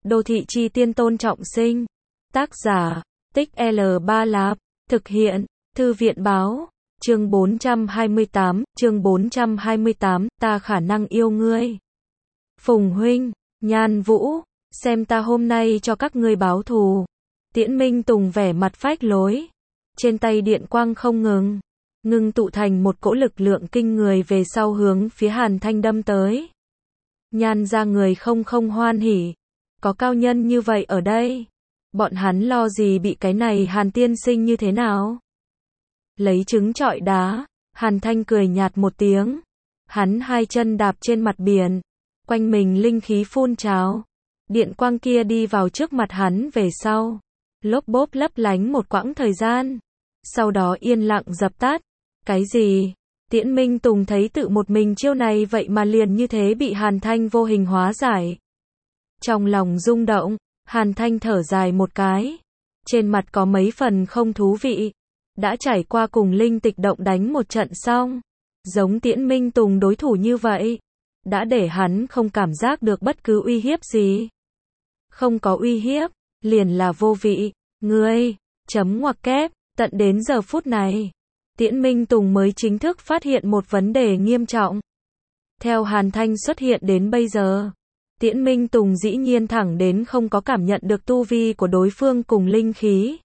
Đô thị chi tiên Tôn Trọng Sinh. Tác giả, Tích L3 Lạp. Thực hiện, Thư viện báo. Chương 428, ta khả năng yêu ngươi. Phùng huynh, Nhan Vũ, xem ta hôm nay cho các ngươi báo thù. Tiễn Minh Tùng vẻ mặt phách lối. Trên tay điện quang không ngừng tụ thành một cỗ lực lượng kinh người về sau hướng phía Hàn Thanh đâm tới. Nhan ra người không hoan hỉ. Có cao nhân như vậy ở đây. Bọn hắn lo gì bị cái này Hàn tiên sinh như thế nào? Lấy trứng trọi đá, Hàn Thanh cười nhạt một tiếng. Hắn hai chân đạp trên mặt biển. Quanh mình linh khí phun trào. Điện quang kia đi vào trước mặt hắn về sau. Lốp bốp lấp lánh một quãng thời gian. Sau đó yên lặng dập tắt. Cái gì? Tiễn Minh Tùng thấy tự một mình chiêu này vậy mà liền như thế bị Hàn Thanh vô hình hóa giải. Trong lòng rung động, Hàn Thanh thở dài một cái. Trên mặt có mấy phần không thú vị. Đã trải qua cùng linh tịch động đánh một trận xong. Giống Tiễn Minh Tùng đối thủ như vậy. Đã để hắn không cảm giác được bất cứ uy hiếp gì. Không có uy hiếp, liền là vô vị. Ngươi, chấm ngoặc kép, tận đến giờ phút này. Tiễn Minh Tùng mới chính thức phát hiện một vấn đề nghiêm trọng. Theo Hàn Thanh xuất hiện đến bây giờ, Tiễn Minh Tùng dĩ nhiên thẳng đến không có cảm nhận được tu vi của đối phương cùng linh khí.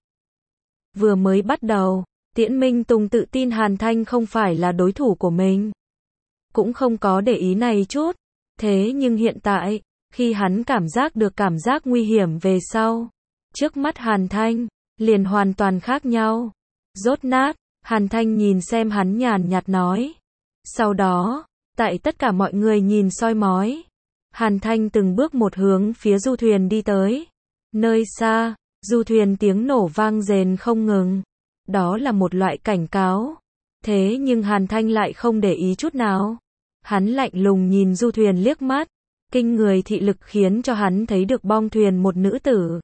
Vừa mới bắt đầu, Tiễn Minh Tùng tự tin Hàn Thanh không phải là đối thủ của mình. Cũng không có để ý này chút. Thế nhưng hiện tại, khi hắn cảm giác được cảm giác nguy hiểm về sau, trước mắt Hàn Thanh, liền hoàn toàn khác nhau. Rốt nát, Hàn Thanh nhìn xem hắn nhàn nhạt nói. Sau đó, tại tất cả mọi người nhìn soi mói, Hàn Thanh từng bước một hướng phía du thuyền đi tới. Nơi xa, du thuyền tiếng nổ vang rền không ngừng. Đó là một loại cảnh cáo. Thế nhưng Hàn Thanh lại không để ý chút nào. Hắn lạnh lùng nhìn du thuyền liếc mắt. Kinh người thị lực khiến cho hắn thấy được bong thuyền một nữ tử.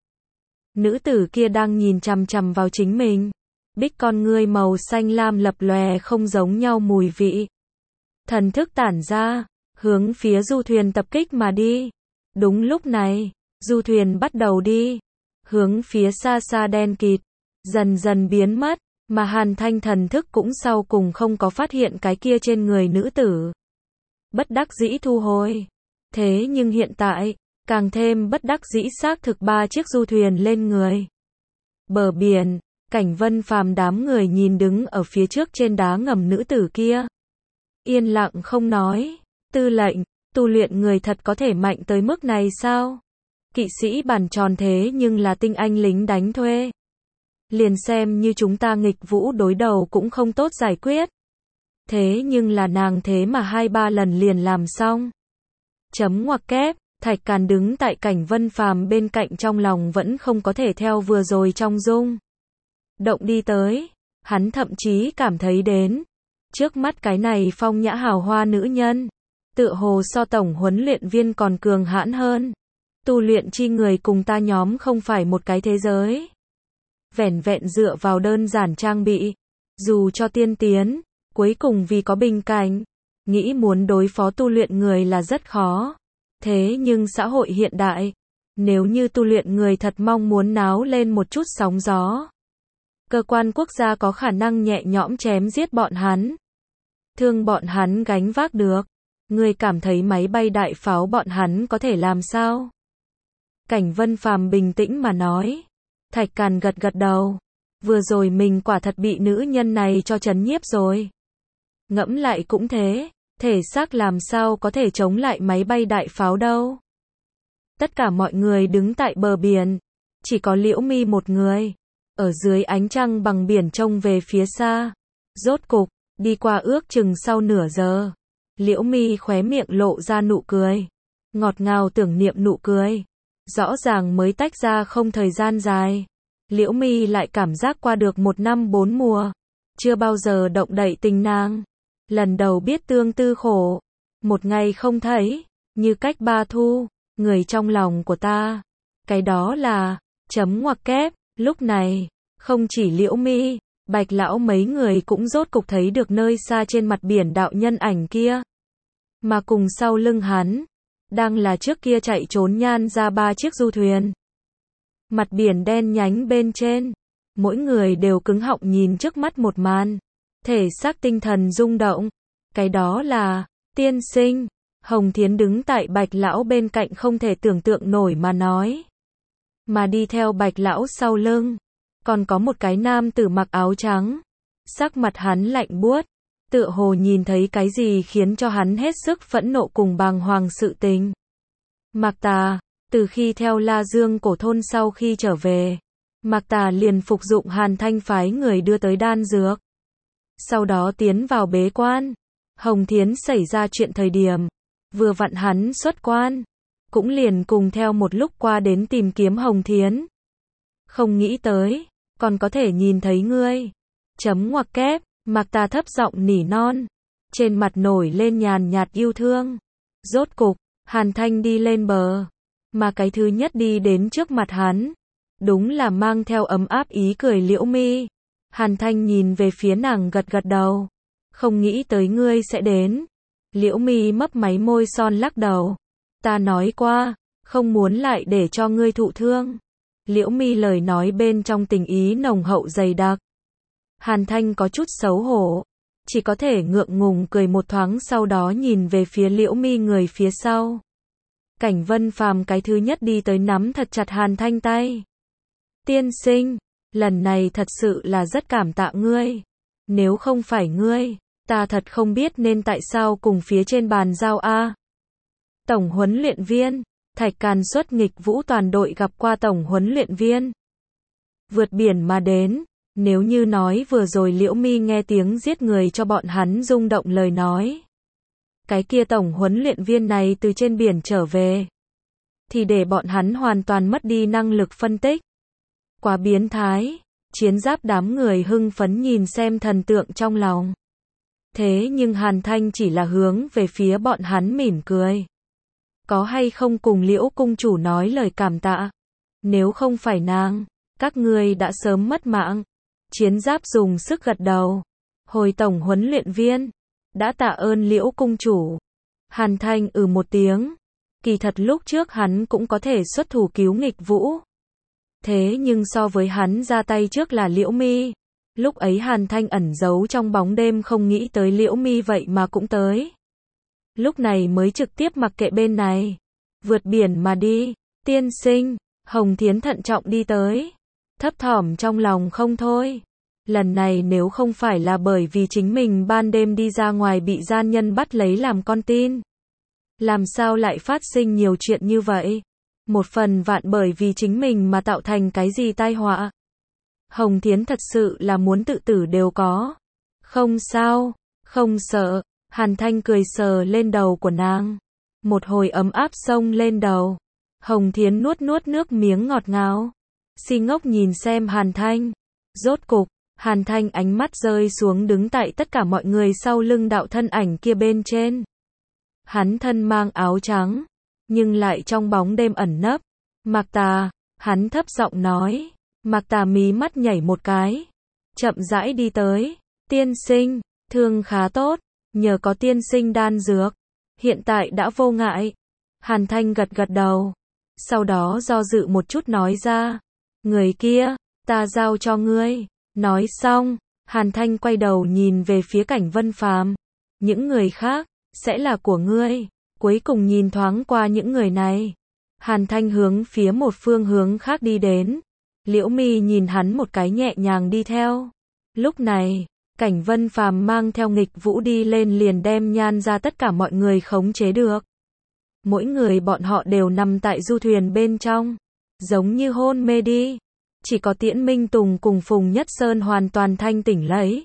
Nữ tử kia đang nhìn chằm chằm vào chính mình. Bích con ngươi màu xanh lam lập lòe không giống nhau mùi vị. Thần thức tản ra, hướng phía du thuyền tập kích mà đi. Đúng lúc này, du thuyền bắt đầu đi. Hướng phía xa xa đen kịt, dần dần biến mất, mà Hàn Thanh thần thức cũng sau cùng không có phát hiện cái kia trên người nữ tử. Bất đắc dĩ thu hồi. Thế nhưng hiện tại, càng thêm bất đắc dĩ xác thực 3 chiếc du thuyền lên người. Bờ biển, Cảnh Vân Phàm đám người nhìn đứng ở phía trước trên đá ngầm nữ tử kia. Yên lặng không nói. Tư lệnh, tu luyện người thật có thể mạnh tới mức này sao? Kỵ sĩ bàn tròn thế nhưng là tinh anh lính đánh thuê. Liền xem như chúng ta nghịch vũ đối đầu cũng không tốt giải quyết. Thế nhưng là nàng thế mà 2-3 lần liền làm xong. Chấm ngoặc kép, Thạch Càn đứng tại Cảnh Vân Phàm bên cạnh trong lòng vẫn không có thể theo vừa rồi trong rung động đi tới. Hắn thậm chí cảm thấy đến. Trước mắt cái này phong nhã hào hoa nữ nhân. Tựa hồ so tổng huấn luyện viên còn cường hãn hơn. Tu luyện chi người cùng ta nhóm không phải một cái thế giới. Vẻn vẹn dựa vào đơn giản trang bị. Dù cho tiên tiến, cuối cùng vì có bình cảnh. Nghĩ muốn đối phó tu luyện người là rất khó. Thế nhưng xã hội hiện đại, nếu như tu luyện người thật mong muốn náo lên một chút sóng gió, cơ quan quốc gia có khả năng nhẹ nhõm chém giết bọn hắn. Thương bọn hắn gánh vác được. Người cảm thấy máy bay đại pháo bọn hắn có thể làm sao? Cảnh Vân Phàm bình tĩnh mà nói. Thạch Càn gật gật đầu. Vừa rồi mình quả thật bị nữ nhân này cho chấn nhiếp rồi. Ngẫm lại cũng thế. Thể xác làm sao có thể chống lại máy bay đại pháo đâu. Tất cả mọi người đứng tại bờ biển. Chỉ có Liễu Mi một người. Ở dưới ánh trăng bằng biển trông về phía xa. Rốt cục, đi qua ước chừng sau nửa giờ. Liễu Mi khóe miệng lộ ra nụ cười. Ngọt ngào tưởng niệm nụ cười. Rõ ràng mới tách ra không thời gian dài. Liễu Mi lại cảm giác qua được 1 năm 4 mùa. Chưa bao giờ động đậy tình nàng. Lần đầu biết tương tư khổ. Một ngày không thấy, như cách 3 thu, người trong lòng của ta. Cái đó là, chấm ngoặc kép, lúc này, không chỉ Liễu Mi, Bạch lão mấy người cũng rốt cục thấy được nơi xa trên mặt biển đạo nhân ảnh kia. Mà cùng sau lưng hắn, đang là trước kia chạy trốn nhan ra 3 chiếc du thuyền. Mặt biển đen nhánh bên trên, mỗi người đều cứng họng nhìn trước mắt một màn, thể xác tinh thần rung động. Cái đó là, tiên sinh. Hồng Thiến đứng tại Bạch lão bên cạnh không thể tưởng tượng nổi mà nói. Mà đi theo Bạch lão sau lưng, còn có một cái nam tử mặc áo trắng. Sắc mặt hắn lạnh buốt, tựa hồ nhìn thấy cái gì khiến cho hắn hết sức phẫn nộ cùng bàng hoàng sự tình. Mạc Tà, từ khi theo La Dương cổ thôn sau khi trở về, Mạc Tà liền phục dụng Hàn Thanh phái người đưa tới đan dược. Sau đó tiến vào bế quan. Hồng Thiến xảy ra chuyện thời điểm, vừa vặn hắn xuất quan, cũng liền cùng theo một lúc qua đến tìm kiếm Hồng Thiến. Không nghĩ tới, còn có thể nhìn thấy ngươi. Chấm ngoặc kép, Mạc Tà thấp giọng nỉ non, trên mặt nổi lên nhàn nhạt yêu thương. Rốt cục, Hàn Thanh đi lên bờ, mà cái thứ nhất đi đến trước mặt hắn, đúng là mang theo ấm áp ý cười Liễu Mi. Hàn Thanh nhìn về phía nàng gật gật đầu. Không nghĩ tới ngươi sẽ đến. Liễu Mi mấp máy môi son lắc đầu. Ta nói qua, không muốn lại để cho ngươi thụ thương. Liễu Mi lời nói bên trong tình ý nồng hậu dày đặc. Hàn Thanh có chút xấu hổ, chỉ có thể ngượng ngùng cười một thoáng, sau đó nhìn về phía Liễu Mi người phía sau. Cảnh Vân Phàm cái thứ nhất đi tới nắm thật chặt Hàn Thanh tay. Tiên sinh, lần này thật sự là rất cảm tạ ngươi. Nếu không phải ngươi, ta thật không biết nên tại sao cùng phía trên bàn giao a. Tổng huấn luyện viên, Thạch Càn xuất nghịch vũ toàn đội gặp qua tổng huấn luyện viên. Vượt biển mà đến, nếu như nói vừa rồi Liễu Mi nghe tiếng giết người cho bọn hắn rung động lời nói. Cái kia tổng huấn luyện viên này từ trên biển trở về, thì để bọn hắn hoàn toàn mất đi năng lực phân tích. Quá biến thái, chiến giáp đám người hưng phấn nhìn xem thần tượng trong lòng. Thế nhưng Hàn Thanh chỉ là hướng về phía bọn hắn mỉm cười. Có hay không cùng Liễu cung chủ nói lời cảm tạ? Nếu không phải nàng, các ngươi đã sớm mất mạng. Chiến giáp dùng sức gật đầu. Hồi tổng huấn luyện viên, đã tạ ơn Liễu cung chủ. Hàn Thanh một tiếng. Kỳ thật lúc trước hắn cũng có thể xuất thủ cứu nghịch vũ. Thế nhưng so với hắn ra tay trước là Liễu Mi. Lúc ấy Hàn Thanh ẩn giấu trong bóng đêm, không nghĩ tới Liễu Mi vậy mà cũng tới. Lúc này mới trực tiếp mặc kệ bên này. Vượt biển mà đi. Tiên sinh, Hồng Thiến thận trọng đi tới. Thấp thỏm trong lòng không thôi. Lần này nếu không phải là bởi vì chính mình ban đêm đi ra ngoài bị gian nhân bắt lấy làm con tin, làm sao lại phát sinh nhiều chuyện như vậy? Một phần vạn bởi vì chính mình mà tạo thành cái gì tai họa. Hồng Thiến thật sự là muốn tự tử đều có. Không sao, không sợ. Hàn Thanh cười sờ lên đầu của nàng. Một hồi ấm áp xông lên đầu. Hồng Thiến nuốt nuốt nước miếng ngọt ngào. Si ngốc nhìn xem Hàn Thanh. Rốt cục, Hàn Thanh ánh mắt rơi xuống đứng tại tất cả mọi người sau lưng đạo thân ảnh kia bên trên. Hắn thân mang áo trắng, nhưng lại trong bóng đêm ẩn nấp. Mạc Tà, hắn thấp giọng nói. Mạc Tà mí mắt nhảy một cái, chậm rãi đi tới. Tiên sinh, thương khá tốt, nhờ có tiên sinh đan dược, hiện tại đã vô ngại. Hàn Thanh gật gật đầu, sau đó do dự một chút nói ra. Người kia, ta giao cho ngươi. Nói xong, Hàn Thanh quay đầu nhìn về phía Cảnh Vân Phàm. Những người khác, sẽ là của ngươi. Cuối cùng nhìn thoáng qua những người này. Hàn Thanh hướng phía một phương hướng khác đi đến. Liễu Mi nhìn hắn một cái nhẹ nhàng đi theo. Lúc này, Cảnh Vân Phàm mang theo nghịch vũ đi lên liền đem nhan ra tất cả mọi người khống chế được. Mỗi người bọn họ đều nằm tại du thuyền bên trong, giống như hôn mê đi. Chỉ có Tiễn Minh Tùng cùng Phùng Nhất Sơn hoàn toàn thanh tỉnh lấy.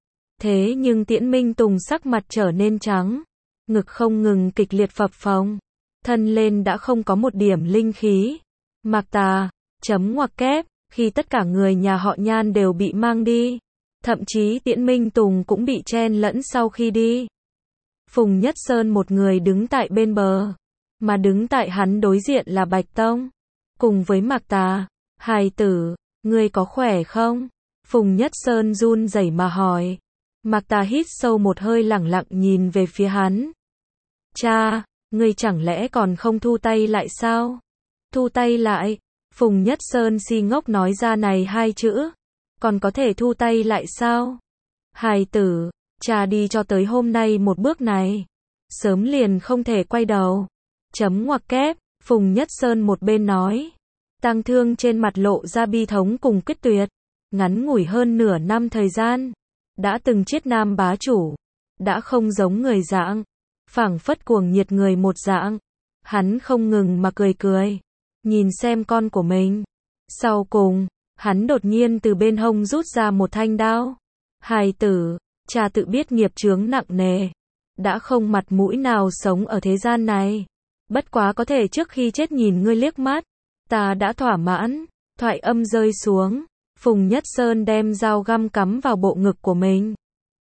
Thế nhưng Tiễn Minh Tùng sắc mặt trở nên trắng, ngực không ngừng kịch liệt phập phồng, thân lên đã không có một điểm linh khí. Mạc Tà, chấm ngoặc kép, khi tất cả người nhà họ Nhan đều bị mang đi, thậm chí Tiễn Minh Tùng cũng bị chen lẫn sau khi đi. Phùng Nhất Sơn một người đứng tại bên bờ, mà đứng tại hắn đối diện là Bạch Tông, cùng với Mạc Tà. Hài tử, ngươi có khỏe không? Phùng Nhất Sơn run rẩy mà hỏi. Mạc Tà hít sâu một hơi lẳng lặng nhìn về phía hắn. Cha, Ngươi chẳng lẽ còn không thu tay lại sao? Thu tay lại? Phùng Nhất Sơn si ngốc nói ra này hai chữ. Còn có thể thu tay lại sao? Hài tử, cha đi cho tới hôm nay một bước này. Sớm liền không thể quay đầu. Chấm ngoặc kép, Phùng Nhất Sơn một bên nói. Tang Thương trên mặt lộ ra bi thống cùng quyết tuyệt. Ngắn ngủi hơn nửa năm thời gian. Đã từng chiết nam bá chủ. Đã không giống người dạng. Phảng phất cuồng nhiệt người một dạng. Hắn không ngừng mà cười cười. Nhìn xem con của mình. Sau cùng, hắn đột nhiên từ bên hông rút ra một thanh đao. Hài tử, cha tự biết nghiệp chướng nặng nề. Đã không mặt mũi nào sống ở thế gian này. Bất quá có thể trước khi chết nhìn ngươi liếc mắt. Ta đã thỏa mãn. Thoại âm rơi xuống. Phùng Nhất Sơn đem dao găm cắm vào bộ ngực của mình.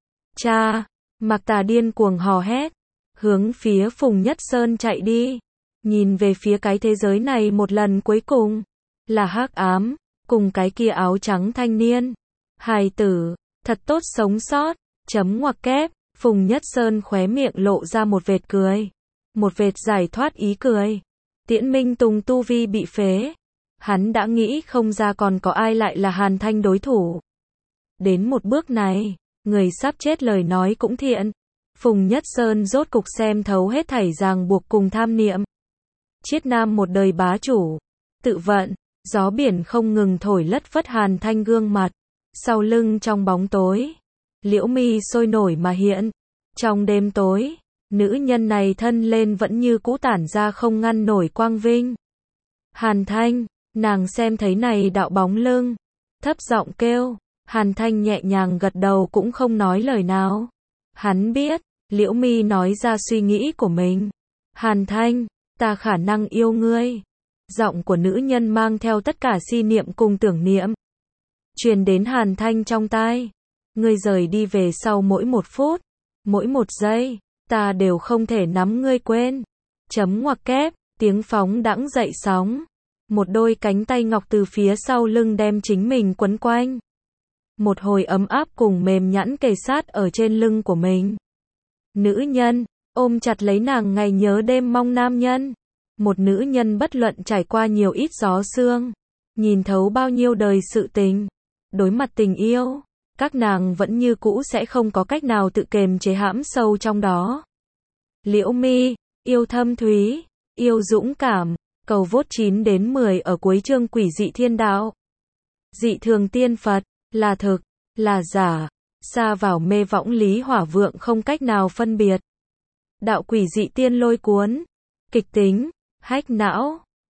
Cha! Mạc Tà điên cuồng hò hét. Hướng phía Phùng Nhất Sơn chạy đi. Nhìn về phía cái thế giới này một lần cuối cùng. Là hắc ám. Cùng cái kia áo trắng thanh niên. Hài tử! Thật tốt sống sót. Chấm ngoặc kép. Phùng Nhất Sơn khóe miệng lộ ra một vệt cười. Một vệt giải thoát ý cười. Tiễn Minh Tùng tu vi bị phế. Hắn đã nghĩ không ra còn có ai lại là Hàn Thanh đối thủ. Đến một bước này, người sắp chết lời nói cũng thiện. Phùng Nhất Sơn rốt cục xem thấu hết thảy ràng buộc cùng tham niệm. Chiết nam một đời bá chủ. Tự vận, gió biển không ngừng thổi lất phất Hàn Thanh gương mặt. Sau lưng trong bóng tối, liễu mi sôi nổi mà hiện. Trong đêm tối, nữ nhân này thân lên vẫn như cũ tản ra không ngăn nổi quang vinh. Hàn Thanh, nàng xem thấy này đạo bóng lưng, thấp giọng kêu. Hàn Thanh nhẹ nhàng gật đầu cũng không nói lời nào. Hắn biết, liễu mi nói ra suy nghĩ của mình. Hàn Thanh, ta khả năng yêu ngươi. Giọng của nữ nhân mang theo tất cả si niệm cùng tưởng niệm. Truyền đến Hàn Thanh trong tai. Ngươi rời đi về sau mỗi một phút, mỗi một giây, ta đều không thể nắm ngươi quên. Chấm ngoặc kép, tiếng phóng đãng dậy sóng. Một đôi cánh tay ngọc từ phía sau lưng đem chính mình quấn quanh. Một hồi ấm áp cùng mềm nhẵn kề sát ở trên lưng của mình. Nữ nhân, ôm chặt lấy nàng ngày nhớ đêm mong nam nhân. Một nữ nhân bất luận trải qua nhiều ít gió sương. Nhìn thấu bao nhiêu đời sự tình. Đối mặt tình yêu. Các nàng vẫn như cũ sẽ không có cách nào tự kềm chế hãm sâu trong đó. Liễu mi, yêu thâm thúy, yêu dũng cảm. Cầu vốt 9 đến 10 ở cuối chương Quỷ dị thiên đạo. Dị thường tiên Phật, là thực, là giả, xa vào mê võng lý hỏa vượng không cách nào phân biệt. Đạo quỷ dị tiên lôi cuốn, kịch tính, hách não.